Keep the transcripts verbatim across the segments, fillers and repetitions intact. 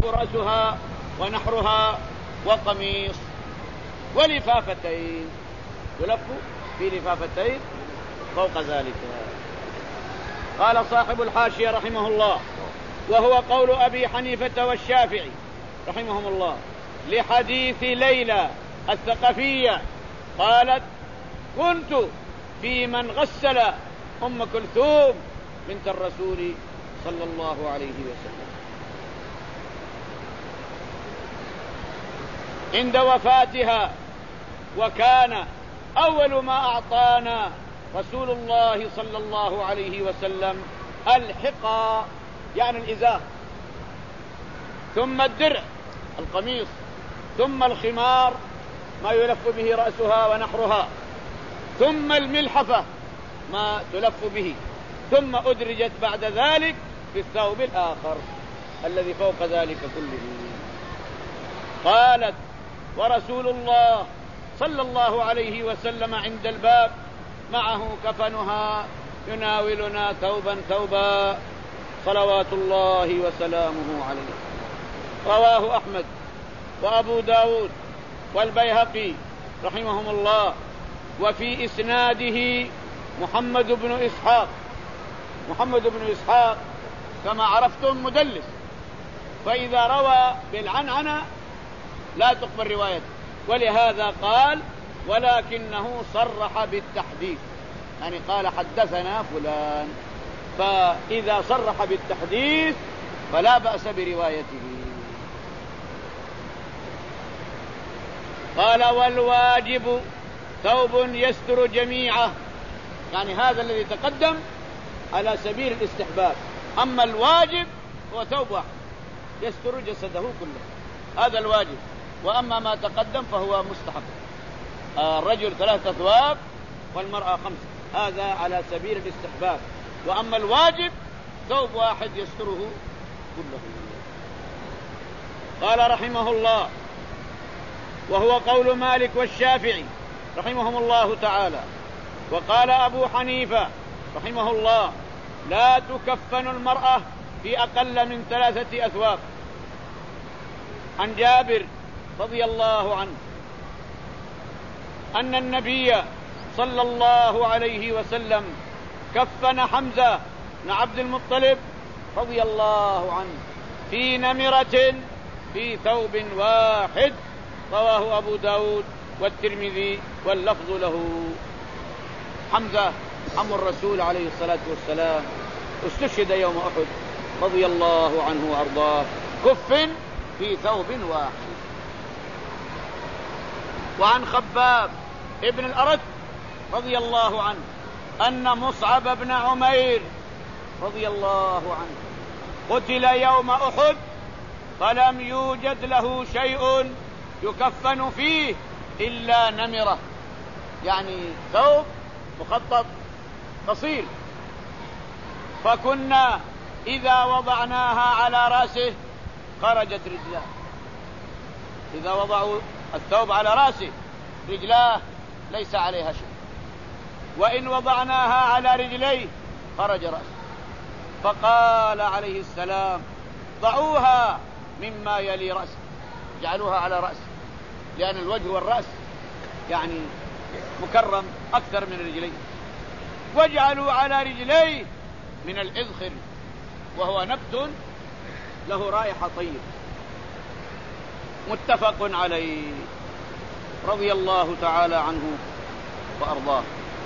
رأسها ونحرها وقميص ولفافتين، يلف في لفافتين فوق ذلك. قال صاحب الحاشية رحمه الله: وهو قول أبي حنيفة والشافعي رحمهم الله لحديث ليلى الثقفية قالت: كنت في من غسل أم كلثوم بنت الرسول صلى الله عليه وسلم عند وفاتها، وكان أول ما أعطانا رسول الله صلى الله عليه وسلم الحقى يعني الإزار، ثم الدرع القميص، ثم الخمار ما يلف به رأسها ونحرها، ثم الملحفة ما تلف به، ثم أدرجت بعد ذلك في الثوب الآخر الذي فوق ذلك كله. قالت: ورسول الله صلى الله عليه وسلم عند الباب معه كفنها يناولنا ثوبا ثوبا صلوات الله وسلامه عليه. رواه أحمد وأبو داود والبيهقي رحمهم الله. وفي إسناده محمد بن إسحاق. محمد بن إسحاق كما عرفتم مدلس، فإذا روى بالعنعنة لا تقبل روايته، ولهذا قال: ولكنه صرح بالتحديث، يعني قال حدثنا فلان، فإذا صرح بالتحديث فلا بأس بروايته. قال: والواجب ثوب يستر جميعه، يعني هذا الذي تقدم على سبيل الاستحباب، أما الواجب هو ثوب واحد يستر جسده كله، هذا الواجب. وأما ما تقدم فهو مستحب، الرجل ثلاثة ثواب والمرأة خمسة، هذا على سبيل الاستحباب. وأما الواجب ثوب واحد يستره كله. قال رحمه الله: وهو قول مالك والشافعي رحمهم الله تعالى. وقال أبو حنيفة رحمه الله: لا تكفن المرأة في أقل من ثلاثة أثواب. عن جابر رضي الله عنه أن النبي صلى الله عليه وسلم كفن حمزة بن عبد المطلب رضي الله عنه في نمرة في ثوب واحد. رواه أبو داود والترمذي واللفظ له. حمزة عم الرسول عليه الصلاة والسلام استشهد يوم أحد رضي الله عنه وأرضاه، كفن في ثوب واحد. وعن خباب ابن الأرت رضي الله عنه أن مصعب بن عمير رضي الله عنه قتل يوم أحد فلم يوجد له شيء يكفن فيه إلا نمرة، يعني ثوب مخطط قصير، فكنا إذا وضعناها على رأسه خرجت رجلاه. إذا وضعوا الثوب على رأسه رجلاه ليس عليها شيء، وإن وضعناها على رجليه خرج رأسه. فقال عليه السلام: ضعوها مما يلي رأسه، جعلوها على رأسه، لأن الوجه والرأس يعني مكرم أكثر من الرجلين. واجعلوا على رجليه من الإذخر، وهو نبت له رائحة طيبة. متفق عليه، رضي الله تعالى عنه وأرضاه.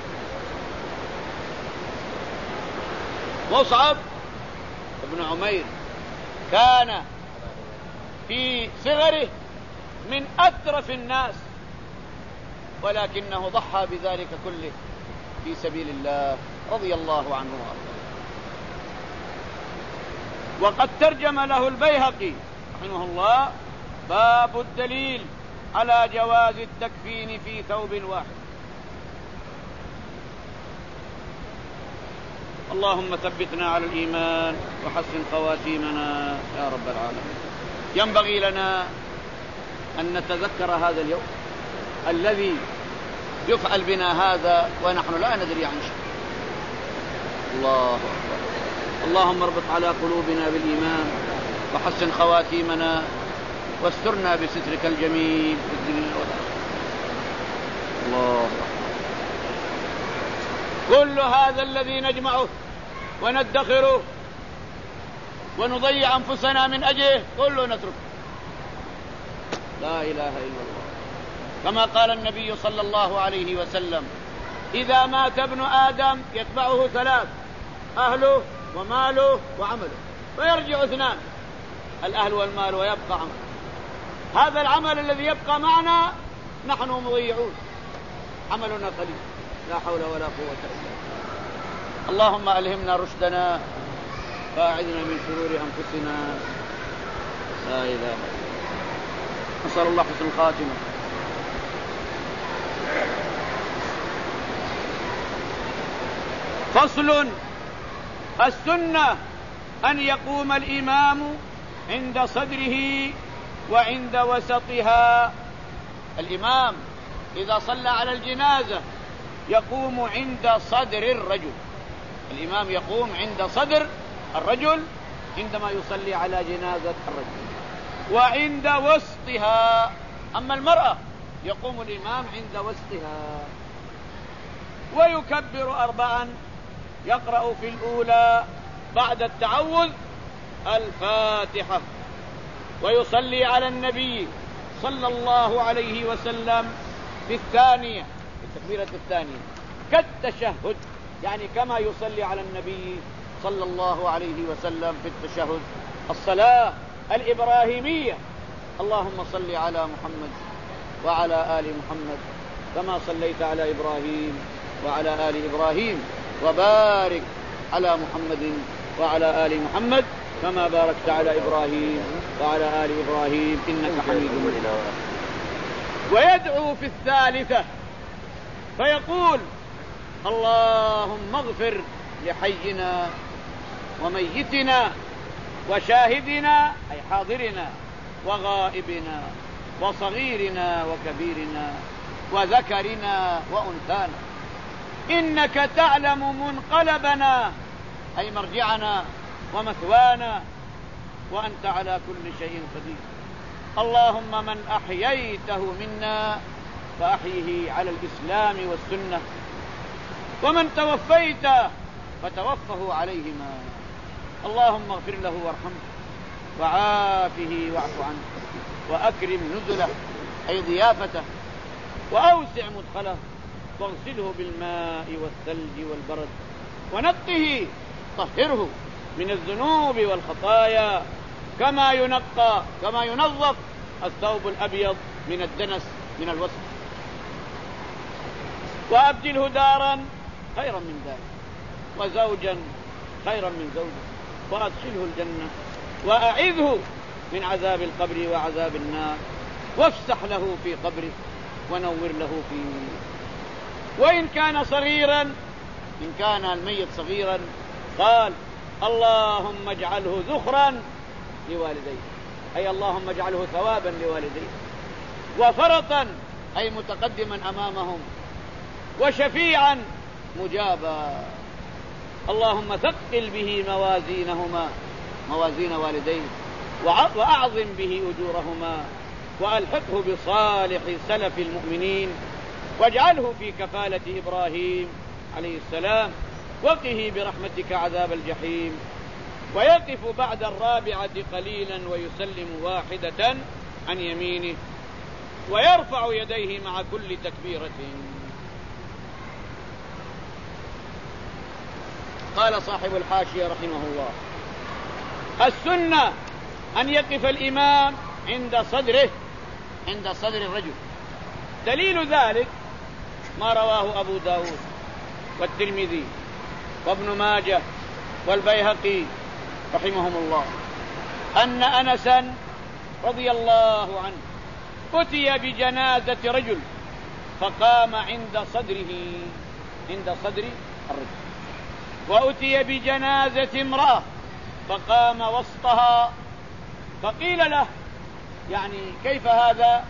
مصعب بن عمير كان في صغره من أترف الناس، ولكنه ضحى بذلك كله في سبيل الله رضي الله عنه وأرضاه. وقد ترجم له البيهقي رحمه الله: باب الدليل على جواز التكفين في ثوب واحد. اللهم ثبتنا على الإيمان وحسن خواتيمنا يا رب العالمين. ينبغي لنا أن نتذكر هذا اليوم الذي يفعل بنا هذا ونحن لا ندري عن شيء. الله أكبر. اللهم اربط على قلوبنا بالإيمان وحسن خواتيمنا واسترنا بسترك الجميل في الدنيا والآخرة. الله كل هذا الذي نجمعه وندخره ونضيع أنفسنا من أجله كله نتركه. لا إله إلا الله. كما قال النبي صلى الله عليه وسلم: إذا مات ابن آدم يتبعه ثلاث: أهله وماله وعمله، فيرجع اثنان: الأهل والمال ويبقى عمل. هذا العمل الذي يبقى معنا نحن مضيعون، عملنا قليل، لا حول ولا قوة إلا بالله. اللهم ألهمنا رشدنا فأعذنا من شرور أنفسنا. لا إله إلا الله. نسأل الله حسن الخاتمة. فصل: السنة أن يقوم الإمام عند صدره وعند وسطها. الإمام إذا صلى على الجنازة يقوم عند صدر الرجل. الإمام يقوم عند صدر الرجل عندما يصلي على جنازة الرجل، وعند وسطها. أما المرأة يقوم الإمام عند وسطها، ويكبر أربعا. يقرأ في الأولى بعد التعوذ الفاتحة، ويصلي على النبي صلى الله عليه وسلم في الثانية، في التكبيرة الثانية، كالتشهد، يعني كما يصلي على النبي صلى الله عليه وسلم في التشهد، الصلاة الإبراهيمية: اللهم صل على محمد وعلى آل محمد كما صليت على إبراهيم وعلى آل إبراهيم، وبارك على محمد وعلى آل محمد كما باركت على إبراهيم وعلى آل إبراهيم إنك حميد مجيد. ويدعو في الثالثة فيقول: اللهم اغفر لحينا وميتنا وشاهدنا أي حاضرنا وغائبنا وصغيرنا وكبيرنا وذكرنا وأنثانا، إنك تعلم منقلبنا أي مرجعنا ومثوانا، وأنت على كل شيء قدير. اللهم من أحييته منا فأحيه على الإسلام والسنة، ومن توفيته فتوفه عليهما. اللهم اغفر له وارحمه وعافه واعف عنه وأكرم نزله أي ضيافته، وأوسع مدخله، واغسله بالماء والثلج والبرد، ونقه طهره من الذنوب والخطايا كما ينقى كما ينظف الثوب الأبيض من الدنس من الوسخ، وأبدله دارا خيرا من داره، وزوجا خيرا من زوجه، وأدخله الجنة، وأعذه من عذاب القبر وعذاب النار، وافسح له في قبره ونور له فيه. وإن كان صغيرا، إن كان الميت صغيرا، قال: اللهم اجعله ذخرا لوالديه، أي اللهم اجعله ثوابا لوالديه، وفرطا أي متقدما أمامهم، وشفيعا مجابا. اللهم ثقل به موازينهما موازين والديه، وأعظم به أجورهما، وألحقه بصالح سلف المؤمنين، واجعله في كفالة إبراهيم عليه السلام، وقه برحمتك عذاب الجحيم. ويقف بعد الرابعة قليلا ويسلم واحدة عن يمينه، ويرفع يديه مع كل تكبيرة. قال صاحب الحاشية رحمه الله: السنة أن يقف الإمام عند صدره، عند صدر الرجل. دليل ذلك ما رواه أبو داود والترمذي وابن ماجه والبيهقي رحمهم الله، أن أنسا رضي الله عنه أتي بجنازة رجل فقام عند صدره، عند صدر الرجل، وأتي بجنازة امرأة فقام وسطها، فقيل له: يعني كيف هذا؟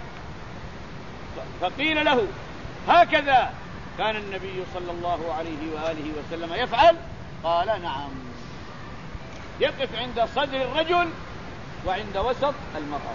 فقيل له: هكذا كان النبي صلى الله عليه وآله وسلم يفعل. قال: نعم. يقف عند صدر الرجل وعند وسط المرأة.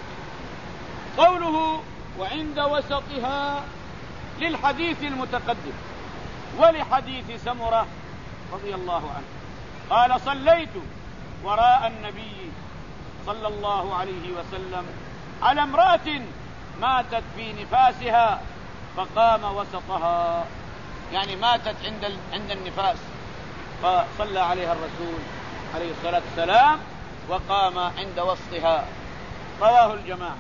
قوله وعند وسطها للحديث المتقدم ولحديث سمرة رضي الله عنه قال صليت وراء النبي صلى الله عليه وسلم على امرأة ماتت في نفاسها فقام وسطها، يعني ماتت عند عند النفاس فصلى عليها الرسول عليه الصلاة والسلام وقام عند وسطها. رواه الجماعة.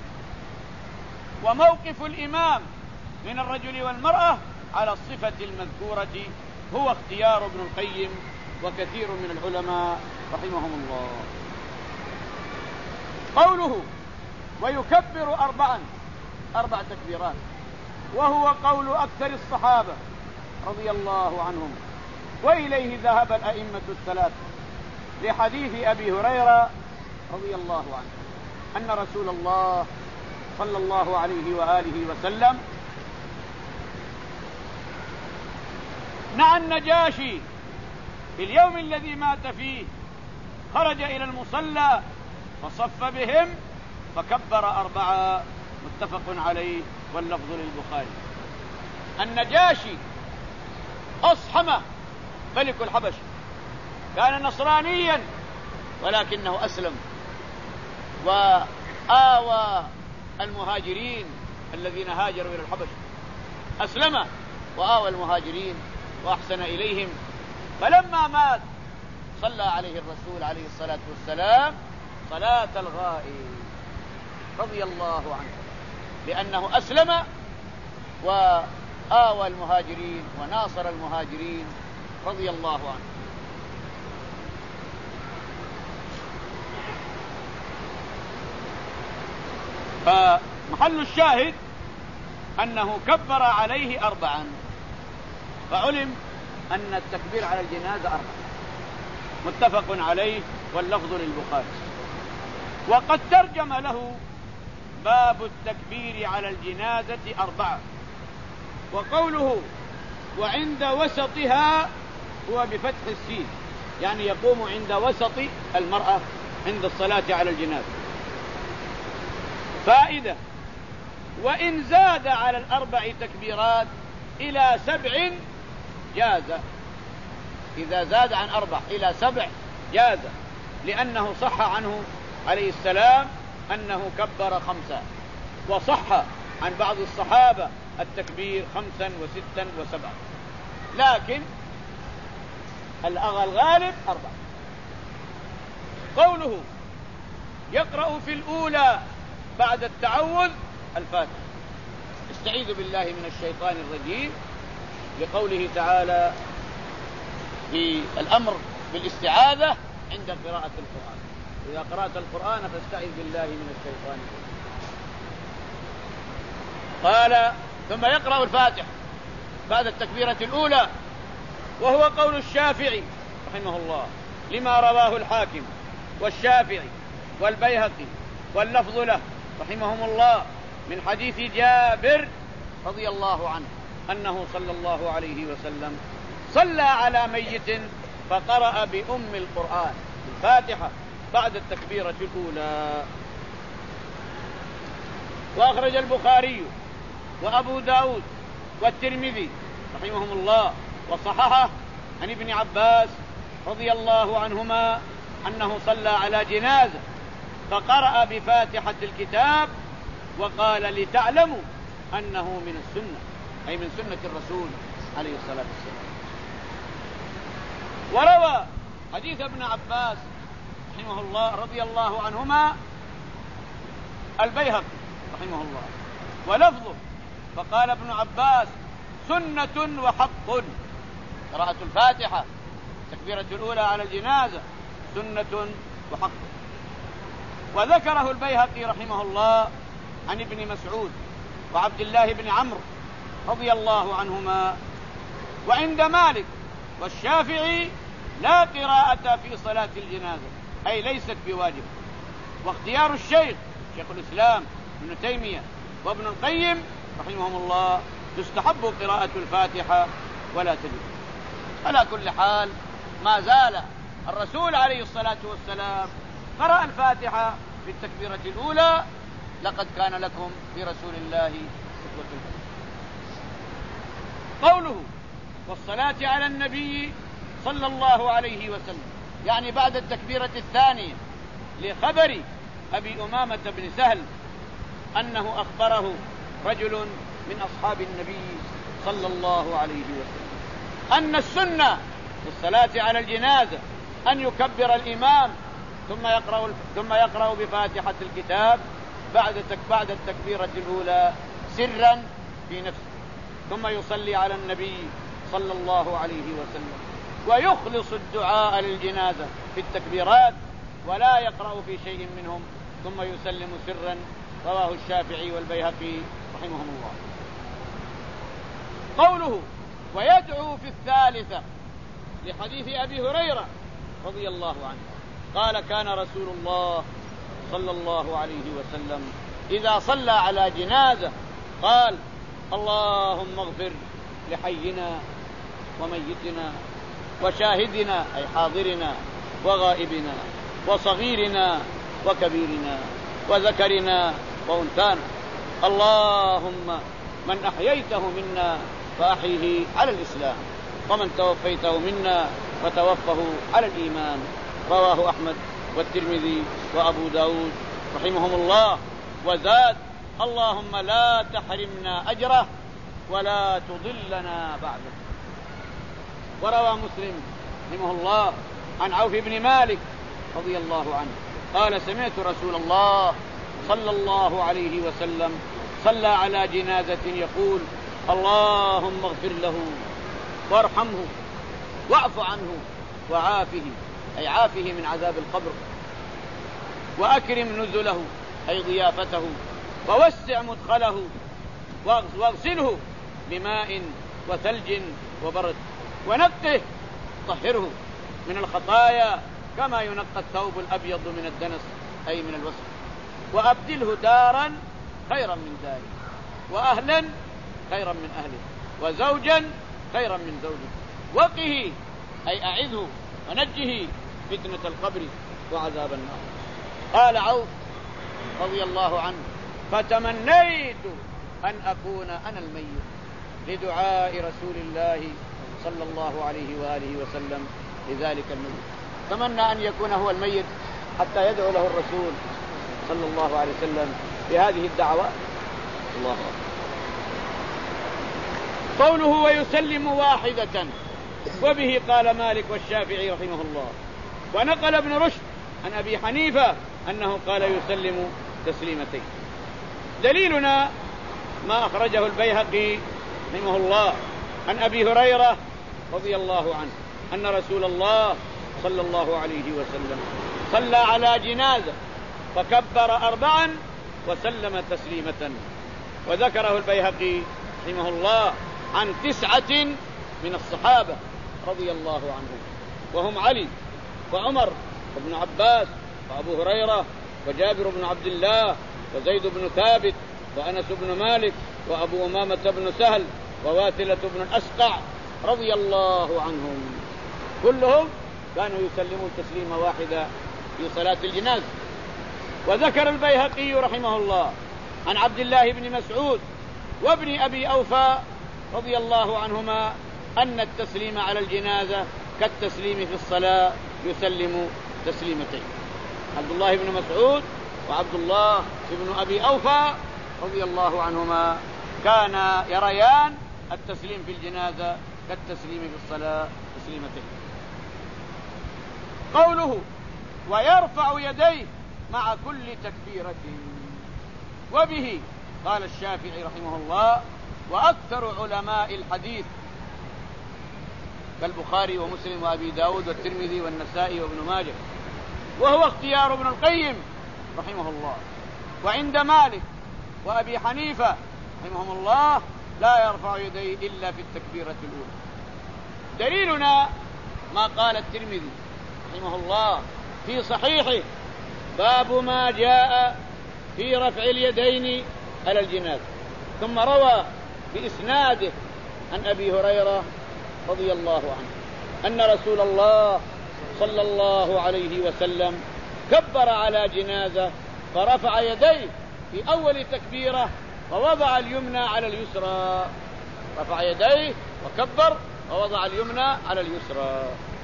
وموقف الإمام من الرجل والمرأة على الصفة المذكورة هو اختيار ابن القيم وكثير من العلماء رحمهم الله. قوله ويكبر أربعا، أربع تكبيرات، وهو قول أكثر الصحابة رضي الله عنهم، وإليه ذهب الأئمة الثلاثة لحديث أبي هريرة رضي الله عنه أن رسول الله صلى الله عليه وآله وسلم نعى النجاشي في اليوم الذي مات فيه، خرج إلى المصلى فصف بهم فكبر أربعة، متفق عليه واللفظ للبخاري. النجاشي أصحمه ملك الحبش، كان نصرانيا ولكنه أسلم وآوى المهاجرين الذين هاجروا إلى الحبش، أسلم وآوى المهاجرين وأحسن إليهم. فلما مات صلى عليه الرسول عليه الصلاة والسلام صلاة الغائب رضي الله عنه، لأنه أسلم وآوى المهاجرين وناصر المهاجرين رضي الله عنه. فمحل الشاهد أنه كبر عليه أربعا، فعلم أن التكبير على الجنازة أربعا، متفق عليه واللفظ للبخاري. وقد ترجم له باب التكبير على الجنازة أربعة. وقوله وعند وسطها هو بفتح السين، يعني يقوم عند وسط المرأة عند الصلاة على الجنازة. فائدة: وإن زاد على الأربع تكبيرات إلى سبع جاز، إذا زاد عن أربع إلى سبع جاز، لأنه صح عنه عليه السلام أنه كبر خمسة، وصح عن بعض الصحابة التكبير خمسا وستا وسبعا، لكن الغالب أربعة. قوله يقرأ في الأولى بعد التعوذ الفاتحة، استعيذ بالله من الشيطان الرجيم، لقوله تعالى في الأمر بالاستعاذة عند قراءة القرآن: إذا قرأت القرآن فاستعذ بالله من الشيطان الرجيم. قال ثم يقرأ الفاتحة بعد التكبيرة الأولى، وهو قول الشافعي رحمه الله لما رواه الحاكم والشافعي والبيهقي واللفظ له رحمهم الله من حديث جابر رضي الله عنه أنه صلى الله عليه وسلم صلى على ميت فقرأ بأم القرآن الفاتحة بعد التكبيرة الأولى. وأخرج البخاري وأبو داود والترمذي رحمهم الله وصححه عن ابن عباس رضي الله عنهما أنه صلى على جنازة فقرأ بفاتحة الكتاب وقال: لتعلموا أنه من السنة، أي من سنة الرسول عليه الصلاة والسلام. وروى حديث ابن عباس رحمه الله رضي الله عنهما البيهقي رحمه الله ولفظه، فقال ابن عباس: سنة وحق. قراءة الفاتحة التكبيرة الأولى على الجنازة سنة وحق. وذكره البيهقي رحمه الله عن ابن مسعود وعبد الله بن عمرو رضي الله عنهما. وعند مالك والشافعي لا قراءة في صلاة الجنازة، أي ليست بواجب. واختيار الشيخ شيخ الإسلام ابن تيمية وابن القيم رحمهم الله تستحب قراءة الفاتحة ولا تجب. على كل حال ما زال الرسول عليه الصلاة والسلام قرأ الفاتحة في التكبيرة الأولى لقد كان لكم في رسول الله أسوة حسنة. قوله والصلاة على النبي صلى الله عليه وسلم يعني بعد التكبيرة الثانية لخبر أبي أمامة بن سهل أنه أخبره رجل من أصحاب النبي صلى الله عليه وسلم أن السنة في الصلاة على الجنازة أن يكبر الإمام ثم يقرأ ثم يقرأ بفاتحة الكتاب بعد بعد التكبيرة الأولى سرا في نفسه، ثم يصلي على النبي صلى الله عليه وسلم ويخلص الدعاء للجنازة في التكبيرات ولا يقرأ في شيء منهم ثم يسلم سرا. رواه الشافعي والبيهقي رحمهم الله. قوله ويدعو في الثالثة لحديث أبي هريرة رضي الله عنه قال كان رسول الله صلى الله عليه وسلم إذا صلى على جنازة قال اللهم اغفر لحينا وميتنا وشاهدنا أي حاضرنا وغائبنا وصغيرنا وكبيرنا وذكرنا وأنثانا، اللهم من أحييته منا فأحيه على الإسلام ومن توفيته منا فتوفه على الإيمان. رواه أحمد والترمذي وأبو داود رحمهم الله. وزاد اللهم لا تحرمنا أجره ولا تضلنا بعده. وروى مسلم رحمه الله عن عوف بن مالك رضي الله عنه قال سمعت رسول الله صلى الله عليه وسلم صلى على جنازة يقول اللهم اغفر له وارحمه واعف عنه وعافه أي عافه من عذاب القبر وأكرم نزله أي ضيافته ووسع مدخله واغسله بماء وثلج وبرد ونقه طهره من الخطايا كما ينقى الثوب الأبيض من الدنس أي من الوسخ وأبدله دارا خيرا من داره وأهلا خيرا من أهله وزوجا خيرا من زوجه وقه أي أعذه ونجه فتنة القبر وعذاب النار. قال عوف رضي الله عنه فتمنيت أن أكون أنا الميت لدعاء رسول الله صلى الله عليه وآله وسلم لذلك الميت. تمنى أن يكون هو الميت حتى يدعو له الرسول صلى الله عليه وسلم بهذه الدعوة. الله أكبر. قوله ويسلم واحدة وبه قال مالك والشافعي رحمه الله. ونقل ابن رشد عن أبي حنيفة أنه قال يسلم تسليمتين. دليلنا ما أخرجه البيهقي رحمه الله عن أبي هريرة رضي الله عنه أن رسول الله صلى الله عليه وسلم صلى على جنازة فكبر أربعا وسلم تسليمة. وذكره البيهقي رحمه الله عن تسعة من الصحابة رضي الله عنهم وهم علي وعمر وابن عباس وأبو هريرة وجابر بن عبد الله وزيد بن ثابت وأنس بن مالك وأبو أمامة بن سهل وواثلة بن الأسقع رضي الله عنهم كلهم كانوا يسلمون تسليمة واحدة في صلاة الجنازة. وذكر البيهقي رحمه الله عن عبد الله بن مسعود وابن أبي أوفى رضي الله عنهما أن التسليم على الجنازة كالتسليم في الصلاة يسلم تسليمتين. عبد الله بن مسعود وعبد الله بن أبي أوفى رضي الله عنهما كان يريان التسليم في الجنازة كالتسليم في الصلاة تسليمتين. قوله ويرفع يديه مع كل تكبيرة وبه قال الشافعي رحمه الله وأكثر علماء الحديث كالبخاري ومسلم وأبي داود والترمذي والنسائي وابن ماجه، وهو اختيار ابن القيم رحمه الله. وعند مالك وأبي حنيفة رحمهم الله لا يرفع يديه إلا في التكبيرة الأولى. دليلنا ما قال الترمذي رحمه الله في صحيحه باب ما جاء في رفع اليدين على الجنازة، ثم روى بإسناده عن أبي هريرة رضي الله عنه أن رسول الله صلى الله عليه وسلم كبر على جنازة فرفع يديه في أول تكبيرة ووضع اليمنى على اليسرى، رفع يديه وكبر ووضع اليمنى على اليسرى.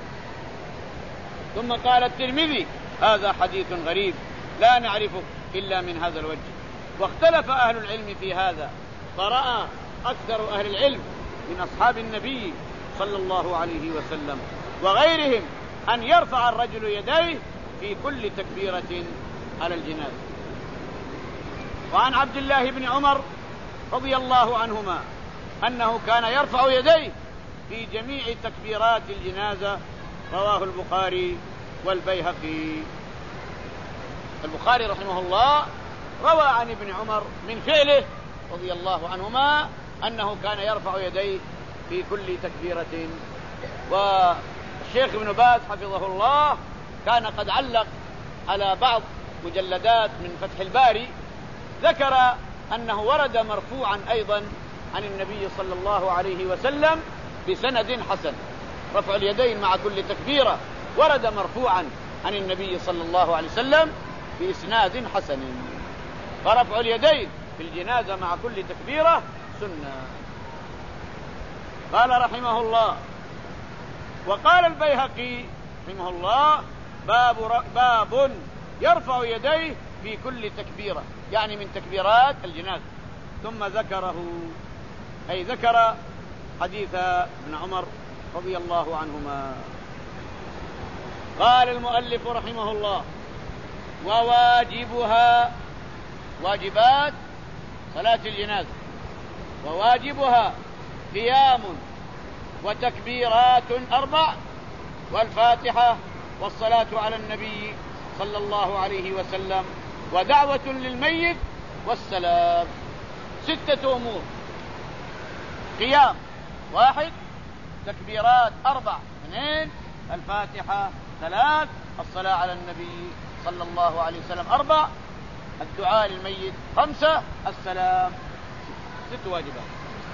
ثم قال الترمذي: هذا حديث غريب لا نعرفه إلا من هذا الوجه. واختلف أهل العلم في هذا، فرأى أكثر أهل العلم من أصحاب النبي صلى الله عليه وسلم وغيرهم أن يرفع الرجل يديه في كل تكبيرة على الجنازة. وعن عبد الله بن عمر رضي الله عنهما أنه كان يرفع يديه في جميع تكبيرات الجنازة، رواه البخاري والبيهقي. البخاري رحمه الله روى عن ابن عمر من فعله رضي الله عنهما أنه كان يرفع يديه في كل تكبيرة. والشيخ ابن باز حفظه الله كان قد علق على بعض مجلدات من فتح الباري، ذكر أنه ورد مرفوعا أيضا عن النبي صلى الله عليه وسلم بسند حسن، رفع اليدين مع كل تكبيرة ورد مرفوعا عن النبي صلى الله عليه وسلم بإسناد حسن. فرفع اليدين في الجنازة مع كل تكبيرة سنة. قال رحمه الله: وقال البيهقي رحمه الله: باب, باب يرفع يديه في كل تكبيرة، يعني من تكبيرات الجنازة. ثم ذكره، أي ذكر حديث ابن عمر رضي الله عنهما. قال المؤلف رحمه الله: وواجبها، واجبات صلاة الجنازة، وواجبها قيام وتكبيرات أربع والفاتحة والصلاة على النبي صلى الله عليه وسلم ودعوة للميت والسلام. ستة أمور: قيام واحد، تكبيرات أربع اثنين، الفاتحة ثلاث، الصلاة على النبي صلى الله عليه وسلم أربع، الدعاء للميت خمسة، السلام. ست واجبات.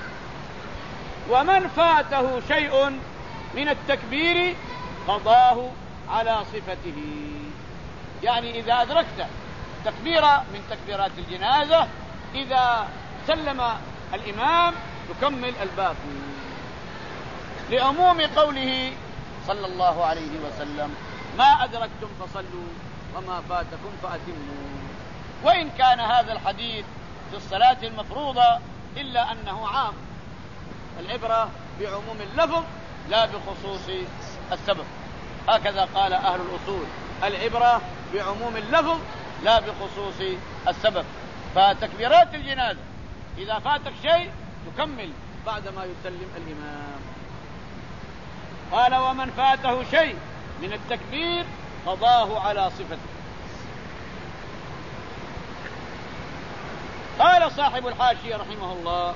ومن فاته شيء من التكبير قضاه على صفته، يعني إذا أدركت تكبيرة من تكبيرات الجنازة إذا سلم الإمام تكمل الباقي، لعموم قوله صلى الله عليه وسلم: ما أدركتم فصلوا وما فاتكم فأتموا. وإن كان هذا الحديث في الصلاة المفروضة إلا أنه عام، العبرة بعموم اللفظ لا بخصوص السبب، هكذا قال أهل الأصول: العبرة بعموم اللفظ لا بخصوص السبب. فتكبيرات الجنازة إذا فاتك شيء تكمل بعدما يسلم الإمام. قال: ومن فاته شيء من التكبير قضاه على صفته. قال صاحب الحاشية رحمه الله: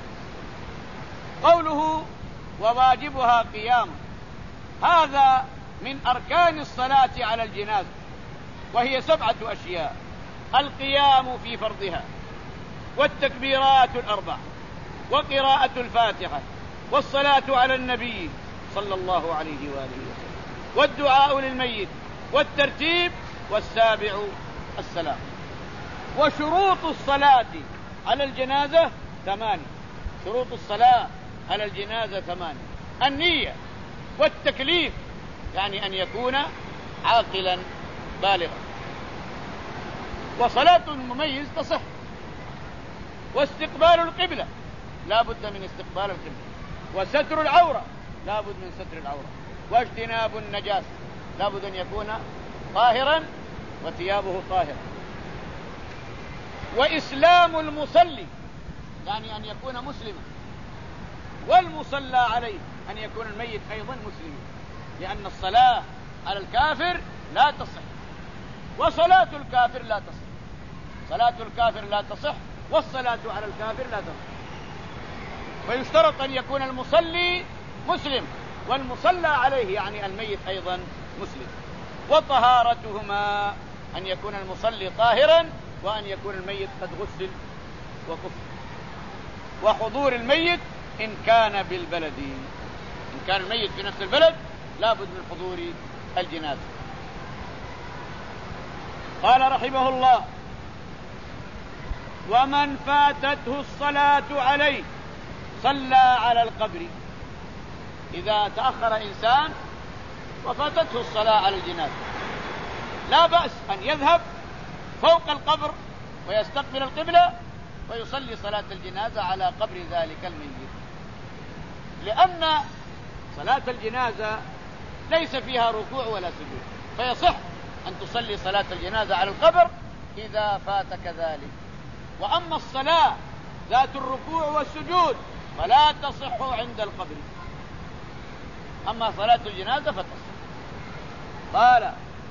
قوله وواجبها قيام، هذا من أركان الصلاة على الجنازة، وهي سبعة أشياء: القيام في فرضها، والتكبيرات الأربع، وقراءة الفاتحة، والصلاة على النبي صلى الله عليه وآله وسلم، والدعاء للميت، والترتيب، والسابع السلام. وشروط الصلاة على الجنازة ثمانية. شروط الصلاة على الجنازة ثمانية: النية، والتكليف، يعني أن يكون عاقلا بالغا، وصلاة المميز تصح، واستقبال القبلة لا بد من استقبال القبلة، وستر العورة لا بد من ستر العورة، واجتناب النجاسة لا بد أن يكون طاهرا وثيابه طاهرة، وإسلام المصلي يعني أن يكون مسلما، والمصلى عليه أن يكون الميت أيضا مسلما، لأن الصلاة على الكافر لا تصح، وصلاة الكافر لا تصح. صلاة الكافر لا تصح، والصلاة على الكافر لا تصح. ويشترط أن يكون المصلي مسلم، والمصلى عليه يعني الميت أيضا مسلم. وطهارتهما أن يكون المصلي طاهرا، وأن يكون الميت قد غسل وكفر. وحضور الميت إن كان بالبلد، إن كان الميت في نفس البلد لا بد من حضور الجنازة. قال رحمه الله: ومن فاتته الصلاة عليه صلى على القبر. إذا تأخر إنسان وفاتته الصلاة على الجنازة لا بأس أن يذهب فوق القبر ويستقبل القبلة ويصلي صلاة الجنازة على قبر ذلك الميت، لأن صلاة الجنازة ليس فيها ركوع ولا سجود، فيصح أن تصلي صلاة الجنازة على القبر إذا فاتك ذلك. وأما الصلاة ذات الركوع والسجود فلا تصح عند القبر، أما صلاة الجنازة فتصح. قال: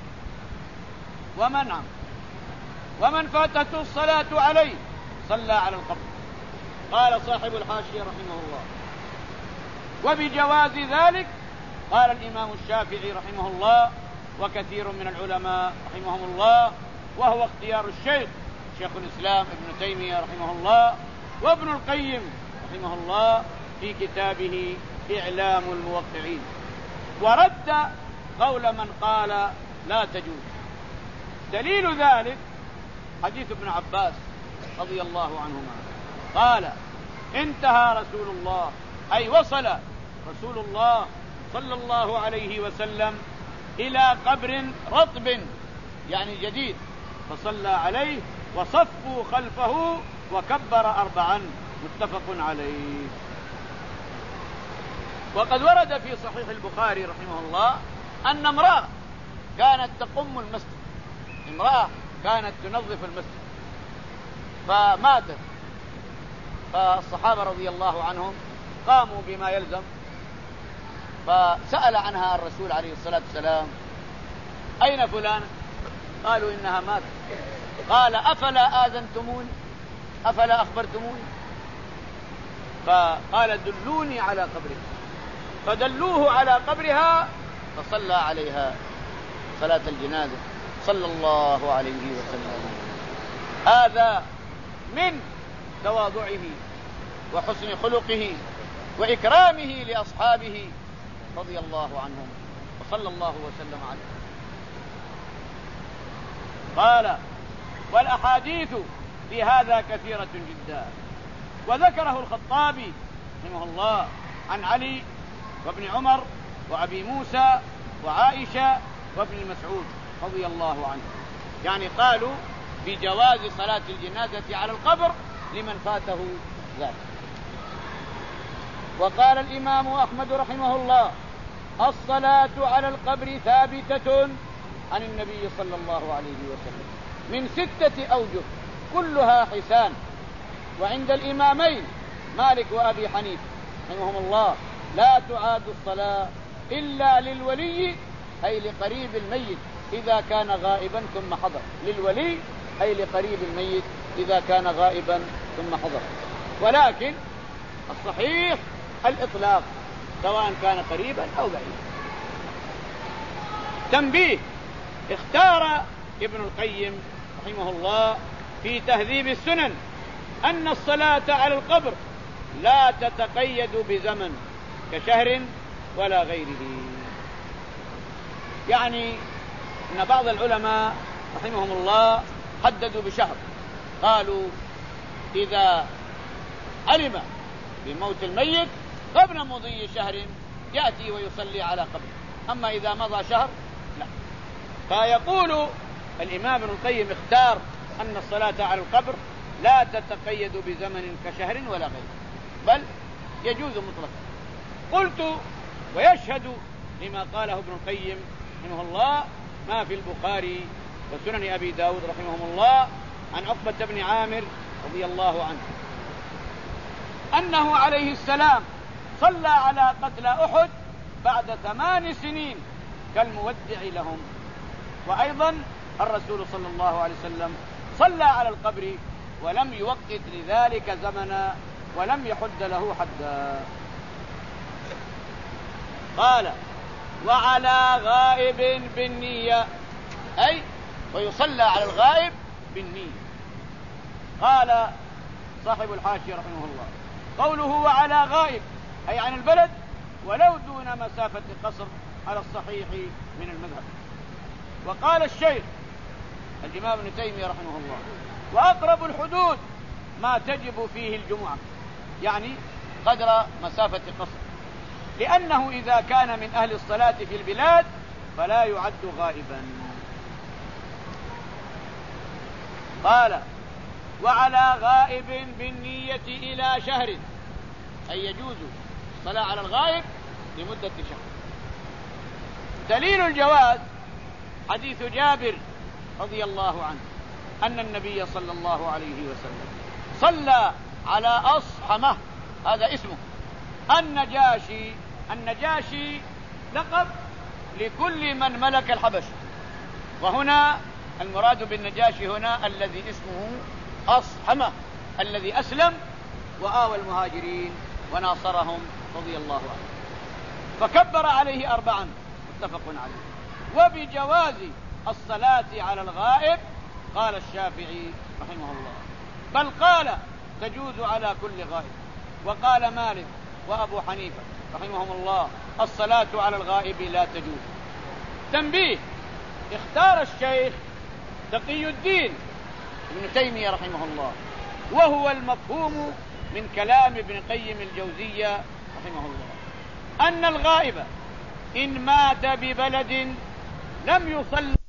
ومن عم ومن فاتته الصلاة عليه صلى على القبر. قال صاحب الحاشية رحمه الله: وبجواز ذلك قال الإمام الشافعي رحمه الله وكثير من العلماء رحمهم الله، وهو اختيار الشيخ شيخ الإسلام ابن تيمية رحمه الله وابن القيم رحمه الله في كتابه إعلام الموقعين، ورد قول من قال لا تجوز. دليل ذلك حديث ابن عباس رضي الله عنهما قال: انتهى رسول الله، أي وصل رسول الله صلى الله عليه وسلم إلى قبر رطب يعني جديد، فصلى عليه وصفوا خلفه وكبر أربعا، متفق عليه. وقد ورد في صحيح البخاري رحمه الله أن امرأة كانت تقم المسجد، امرأة كانت تنظف المسجد فماتت، فالصحابة رضي الله عنهم قاموا بما يلزم، فسأل عنها الرسول عليه الصلاة والسلام: أين فلان؟ قالوا: إنها ماتت. قال: أفلا آذنتموني؟ أفلا أخبرتموني؟ فقال: دلوني على قبرها، فدلوه على قبرها فصلى عليها صلاة الجنازة صلى الله عليه وسلم. هذا من تواضعه وحسن خلقه وإكرامه لأصحابه رضي الله عنهم وصلى الله وسلم عليه. قال: والأحاديث في هذا كثيرة جدا. وذكره الخطابي رحمه الله عن علي وابن عمر وأبي موسى وعائشة وابن مسعود رضي الله عنه، يعني قالوا بجواز صلاة الجنازة على القبر لمن فاته ذلك. وقال الإمام أحمد رحمه الله: الصلاة على القبر ثابتة عن النبي صلى الله عليه وسلم من ستة أوجه كلها حسان. وعند الإمامين مالك وأبي حنيفة رحمهم الله لا تعاد الصلاة إلا للولي أي لقريب الميت إذا كان غائبا ثم حضر، للولي أي لقريب الميت إذا كان غائبا ثم حضر. ولكن الصحيح الإطلاق سواء كان قريبا أو بعيدا. تنبيه: اختار ابن القيم رحمه الله في تهذيب السنن أن الصلاة على القبر لا تتقيد بزمن كشهر ولا غيره. يعني أن بعض العلماء رحمهم الله حددوا بشهر، قالوا إذا علم بموت الميت قبل مضي شهر يأتي ويصلي على قبره، أما إذا مضى شهر لا. فيقول الإمام ابن القيم اختار أن الصلاة على القبر لا تتقيد بزمن كشهر ولا غيره، بل يجوز مطلقا. قلت: ويشهد لما قاله ابن القيم رحمه الله ما في البخاري وسنن أبي داود رحمهم الله عن عقبة بن عامر رضي الله عنه أنه عليه السلام صلى على قتلى أحد بعد ثمان سنين كالمودع لهم. وأيضا الرسول صلى الله عليه وسلم صلى على القبر ولم يوقت لذلك زمنا ولم يحد له حدا. قال: وعلى غائب بالنية، أي ويصلى على الغائب بالنية. قال صاحب الحاشية رحمه الله: قوله وعلى غائب أي عن البلد ولو دون مسافة قصر على الصحيح من المذهب. وقال الشيخ الإمام ابن تيمية رحمه الله. وأقرب الحدود ما تجب فيه الجمعة، يعني قدر مسافة قصر، لأنه إذا كان من أهل الصلاة في البلاد فلا يعد غائبا. قال: وعلى غائب بالنية إلى شهر، أي يجوز الصلاة على الغائب لمدة شهر. دليل الجواز حديث جابر رضي الله عنه أن النبي صلى الله عليه وسلم صلى على أصحمة، هذا اسمه النجاشي. النجاشي لقب لكل من ملك الحبش، وهنا المراد بالنجاشي هنا الذي اسمه أصحمة، الذي أسلم وآوى المهاجرين وناصرهم رضي الله عنه، فكبر عليه أربعا، متفق عليه. وبجواز الصلاة على الغائب قال الشافعي رحمه الله، بل قال تجوز على كل غائب. وقال مالك وأبو حنيفة رحمهم الله الصلاة على الغائب لا تجوز. تنبيه: اختار الشيخ تقي الدين ابن تيمية رحمه الله، وهو المفهوم من كلام ابن قيم الجوزية رحمه الله، أن الغائب إن مات ببلد لم يصل